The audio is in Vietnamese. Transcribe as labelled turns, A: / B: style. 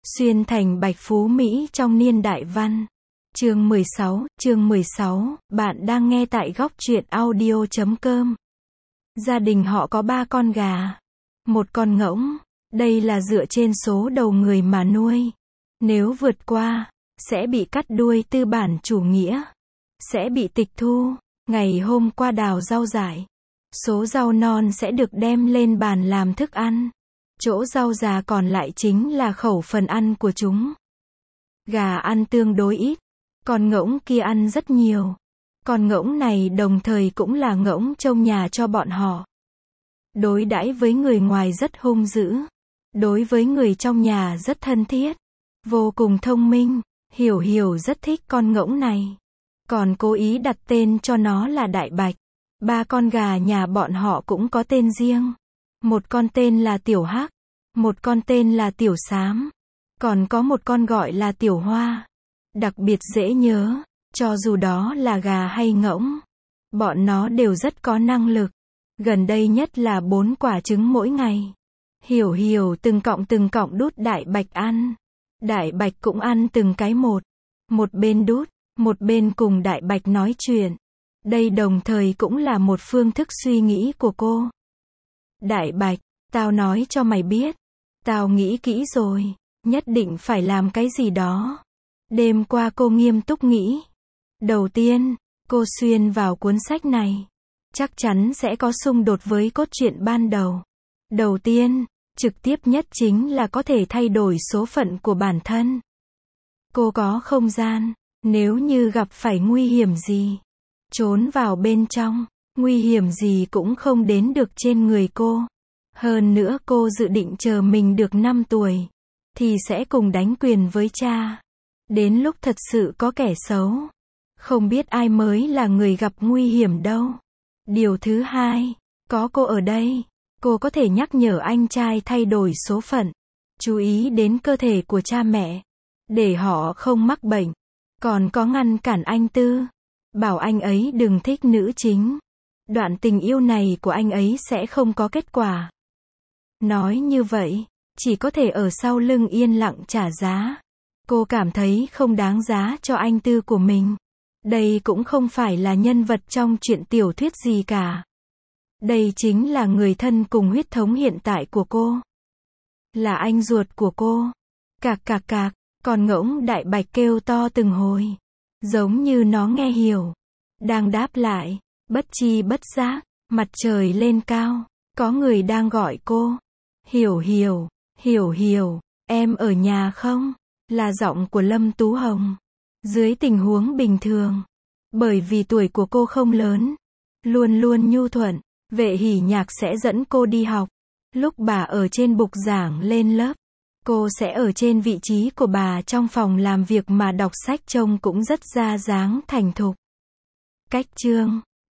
A: Xuyên thành Bạch Phú Mỹ trong niên đại văn. Chương 16, bạn đang nghe tại góc truyện audio.com. Gia đình họ có 3 con gà, một con ngỗng. Đây là dựa trên số đầu người mà nuôi. Nếu vượt qua, sẽ bị cắt đuôi tư bản chủ nghĩa. Sẽ bị tịch thu. Ngày hôm qua đào rau dại. Số rau non sẽ được đem lên bàn làm thức ăn. Chỗ rau già còn lại chính là khẩu phần ăn của chúng. Gà ăn tương đối ít, con ngỗng kia ăn rất nhiều. Con ngỗng này đồng thời cũng là ngỗng trông nhà cho bọn họ. Đối đãi với người ngoài rất hung dữ, đối với người trong nhà rất thân thiết, vô cùng thông minh. Hiểu rất thích con ngỗng này, còn cố ý đặt tên cho nó là Đại Bạch. 3 con gà nhà bọn họ cũng có tên riêng. Một con tên là Tiểu Hắc, một con tên là Tiểu Xám, còn có một con gọi là Tiểu Hoa. Đặc biệt dễ nhớ, cho dù đó là gà hay ngỗng, bọn nó đều rất có năng lực. Gần đây nhất là 4 quả trứng mỗi ngày. Hiểu từng cọng đút Đại Bạch ăn. Đại Bạch cũng ăn từng cái một. Một bên đút, một bên cùng Đại Bạch nói chuyện. Đây đồng thời cũng là một phương thức suy nghĩ của cô. Đại Bạch, tao nói cho mày biết. Tao nghĩ kỹ rồi, nhất định phải làm cái gì đó. Đêm qua cô nghiêm túc nghĩ. Đầu tiên, cô xuyên vào cuốn sách này. Chắc chắn sẽ có xung đột với cốt truyện ban đầu. Đầu tiên, trực tiếp nhất chính là có thể thay đổi số phận của bản thân. Cô có không gian, nếu như gặp phải nguy hiểm gì, trốn vào bên trong, nguy hiểm gì cũng không đến được trên người cô. Hơn nữa cô dự định chờ mình được 5 tuổi, thì sẽ cùng đánh quyền với cha. Đến lúc thật sự có kẻ xấu, không biết ai mới là người gặp nguy hiểm đâu. Điều thứ hai, có cô ở đây, cô có thể nhắc nhở anh trai thay đổi số phận, chú ý đến cơ thể của cha mẹ, để họ không mắc bệnh. Còn có ngăn cản anh Tư, bảo anh ấy đừng thích nữ chính. Đoạn tình yêu này của anh ấy sẽ không có kết quả. Nói như vậy, chỉ có thể ở sau lưng yên lặng trả giá. Cô cảm thấy không đáng giá cho anh Tư của mình. Đây cũng không phải là nhân vật trong truyện tiểu thuyết gì cả. Đây chính là người thân cùng huyết thống hiện tại của cô. Là anh ruột của cô. Cạc, con ngỗng Đại Bạch kêu to từng hồi. Giống như nó nghe hiểu. Đang đáp lại, bất chi bất giác, mặt trời lên cao. Có người đang gọi cô. Hiểu, em ở nhà không? Là giọng của Lâm Tú Hồng. Dưới tình huống bình thường, bởi vì tuổi của cô không lớn, luôn nhu thuận, Vệ Hỉ Nhạc sẽ dẫn cô đi học. Lúc bà ở trên bục giảng lên lớp, cô sẽ ở trên vị trí của bà trong phòng làm việc mà đọc sách, trông cũng rất ra dáng thành thục. Cách chương